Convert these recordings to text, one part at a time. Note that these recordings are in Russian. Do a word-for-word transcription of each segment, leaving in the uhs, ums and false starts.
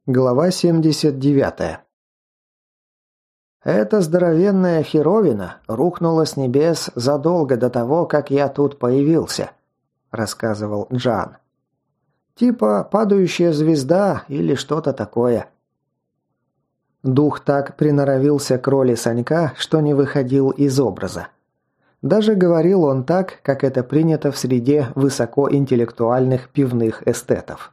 Глава семьдесят девятая. «Эта здоровенная херовина рухнула с небес задолго до того, как я тут появился», – рассказывал Джан. «Типа падающая звезда или что-то такое». Дух так приноровился к роли Санька, что не выходил из образа. Даже говорил он так, как это принято в среде высокоинтеллектуальных пивных эстетов.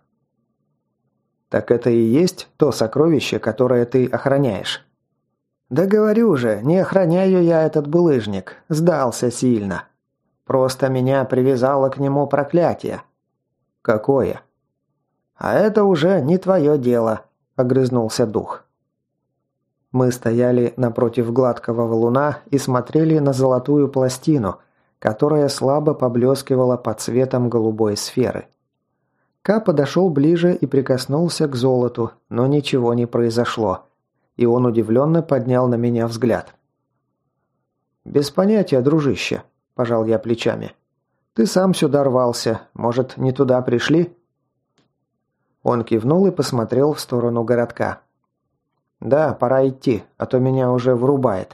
«Так это и есть то сокровище, которое ты охраняешь?» «Да говорю же, не охраняю я этот булыжник, сдался сильно. Просто меня привязало к нему проклятие». «Какое?» «А это уже не твое дело», – огрызнулся дух. Мы стояли напротив гладкого валуна и смотрели на золотую пластину, которая слабо поблескивала под цветом голубой сферы. Ка подошел ближе и прикоснулся к золоту, но ничего не произошло, и он удивленно поднял на меня взгляд. «Без понятия, дружище», – пожал я плечами. «Ты сам сюда рвался, может, не туда пришли?» Он кивнул и посмотрел в сторону городка. «Да, пора идти, а то меня уже врубает».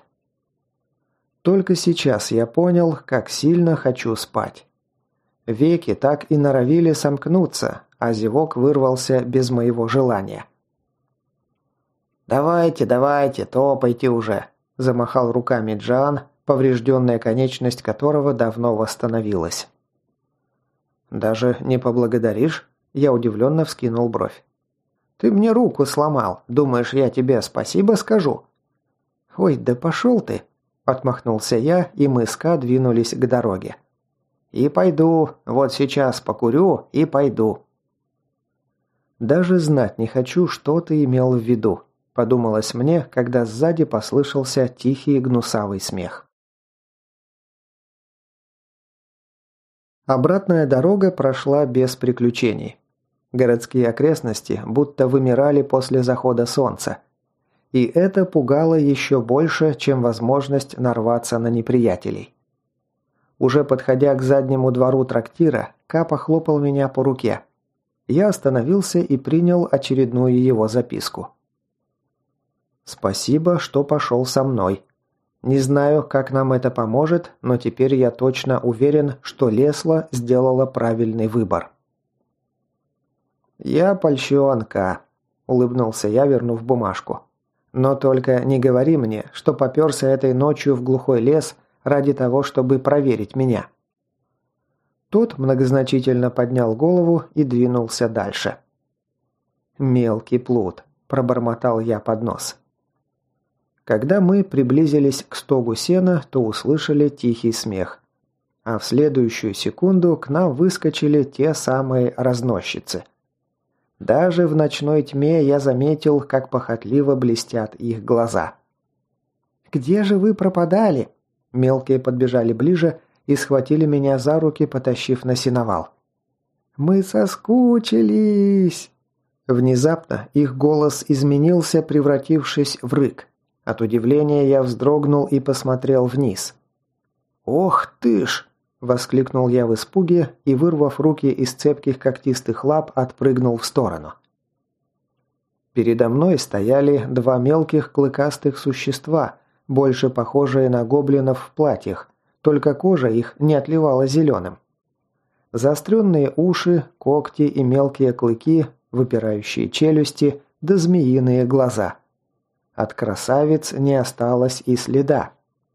Только сейчас я понял, как сильно хочу спать. Веки так и норовили сомкнуться, а зевок вырвался без моего желания. «Давайте, давайте, топайте уже», – замахал руками Джан, поврежденная конечность которого давно восстановилась. «Даже не поблагодаришь?» – я удивленно вскинул бровь. «Ты мне руку сломал. Думаешь, я тебе спасибо скажу?» «Ой, да пошел ты!» – отмахнулся я, и мы с Ка двинулись к дороге. «И пойду. Вот сейчас покурю и пойду». «Даже знать не хочу, что ты имел в виду», – подумалось мне, когда сзади послышался тихий гнусавый смех. Обратная дорога прошла без приключений. Городские окрестности будто вымирали после захода солнца. И это пугало еще больше, чем возможность нарваться на неприятелей. Уже подходя к заднему двору трактира, Ка похлопал меня по руке. Я остановился и принял очередную его записку. «Спасибо, что пошел со мной. Не знаю, как нам это поможет, но теперь я точно уверен, что Лесла сделала правильный выбор». «Я польщен, Ка», – улыбнулся я, вернув бумажку. «Но только не говори мне, что попёрся этой ночью в глухой лес ради того, чтобы проверить меня». Тот многозначительно поднял голову и двинулся дальше. «Мелкий плут», – пробормотал я под нос. Когда мы приблизились к стогу сена, то услышали тихий смех. А в следующую секунду к нам выскочили те самые разносчицы. Даже в ночной тьме я заметил, как похотливо блестят их глаза. «Где же вы пропадали?» Мелкие подбежали ближе и схватили меня за руки, потащив на сеновал. «Мы соскучились!» Внезапно их голос изменился, превратившись в рык. От удивления я вздрогнул и посмотрел вниз. «Ох ты ж!» – воскликнул я в испуге и, вырвав руки из цепких когтистых лап, отпрыгнул в сторону. Передо мной стояли два мелких клыкастых существа, больше похожие на гоблинов в платьях, только кожа их не отливала зеленым. Заостренные уши, когти и мелкие клыки, выпирающие челюсти да змеиные глаза. От красавиц не осталось и следа.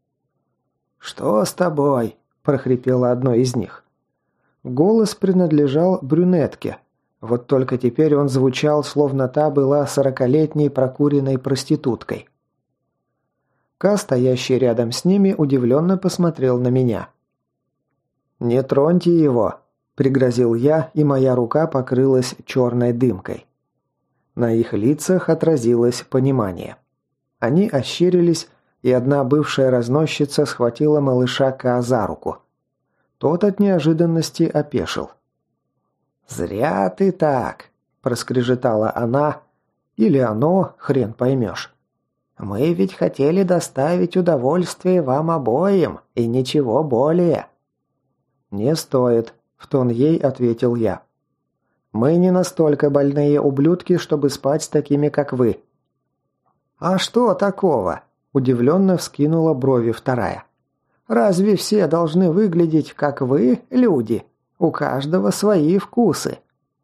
«Что с тобой?» – прохрипело одно из них. Голос принадлежал брюнетке. Вот только теперь он звучал, словно та была сорокалетней прокуренной проституткой. Ка, стоящий рядом с ними, удивленно посмотрел на меня. «Не троньте его!» – пригрозил я, и моя рука покрылась черной дымкой. На их лицах отразилось понимание. Они ощерились, и одна бывшая разносчица схватила малыша Ка за руку. Тот от неожиданности опешил. «Зря ты так!» – проскрежетала она, или оно, хрен поймешь. «Мы ведь хотели доставить удовольствие вам обоим, и ничего более». «Не стоит», – в тон ей ответил я. Мы не настолько больные ублюдки, чтобы спать с такими, как вы». «А что такого?» – удивленно вскинула брови вторая. «Разве все должны выглядеть, как вы, люди? У каждого свои вкусы».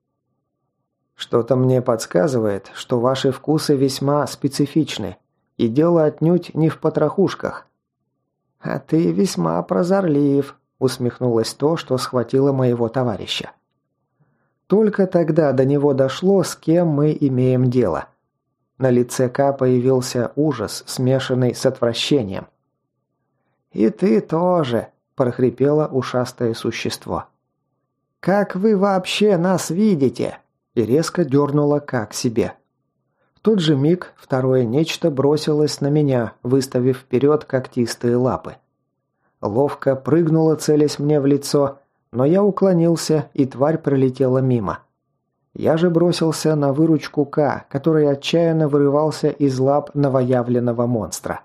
«Что-то мне подсказывает, что ваши вкусы весьма специфичны, и дело отнюдь не в потрохушках». «А ты весьма прозорлив», – усмехнулось то, что схватило моего товарища. Только тогда до него дошло, с кем мы имеем дело. На лице К появился ужас, смешанный с отвращением. «И ты тоже», – прохрипело ушастое существо. «Как вы вообще нас видите?» И резко дернуло К к себе. В тот же миг второе нечто бросилось на меня, выставив вперед когтистые лапы. Ловко прыгнуло, целясь мне в лицо, но я уклонился, и тварь пролетела мимо. Я же бросился на выручку К, который отчаянно вырывался из лап новоявленного монстра.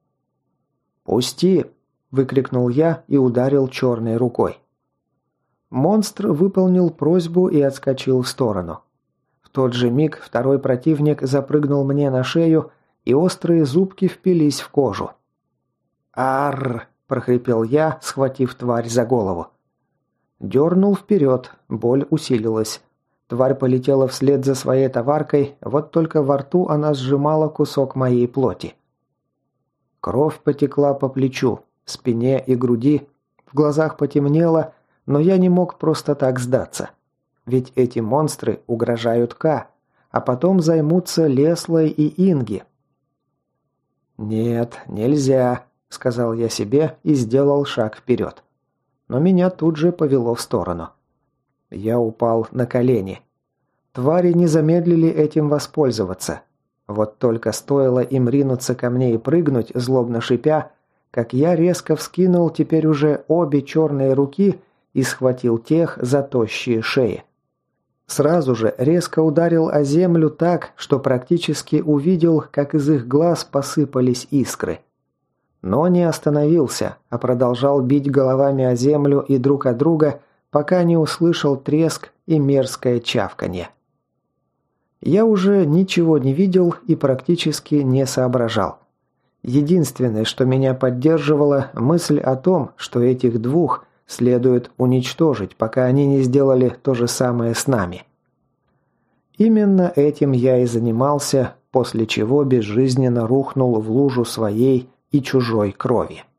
«Пусти!» – выкрикнул я и ударил черной рукой. Монстр выполнил просьбу и отскочил в сторону. В тот же миг второй противник запрыгнул мне на шею, и острые зубки впились в кожу. «Арр!» – прохрипел я, схватив тварь за голову. Дернул вперед, боль усилилась. Тварь полетела вслед за своей товаркой, вот только во рту она сжимала кусок моей плоти. Кровь потекла по плечу, спине и груди, в глазах потемнело, но я не мог просто так сдаться. Ведь эти монстры угрожают К, а потом займутся Леслой и Инги. «Нет, нельзя», — сказал я себе и сделал шаг вперед. Но меня тут же повело в сторону. Я упал на колени. Твари не замедлили этим воспользоваться. Вот только стоило им ринуться ко мне и прыгнуть, злобно шипя, как я резко вскинул теперь уже обе черные руки и схватил тех за тощие шеи. Сразу же резко ударил о землю так, что практически увидел, как из их глаз посыпались искры. Но не остановился, а продолжал бить головами о землю и друг от друга, пока не услышал треск и мерзкое чавканье. Я уже ничего не видел и практически не соображал. Единственное, что меня поддерживало, мысль о том, что этих двух следует уничтожить, пока они не сделали то же самое с нами. Именно этим я и занимался, после чего безжизненно рухнул в лужу своей и чужой крови.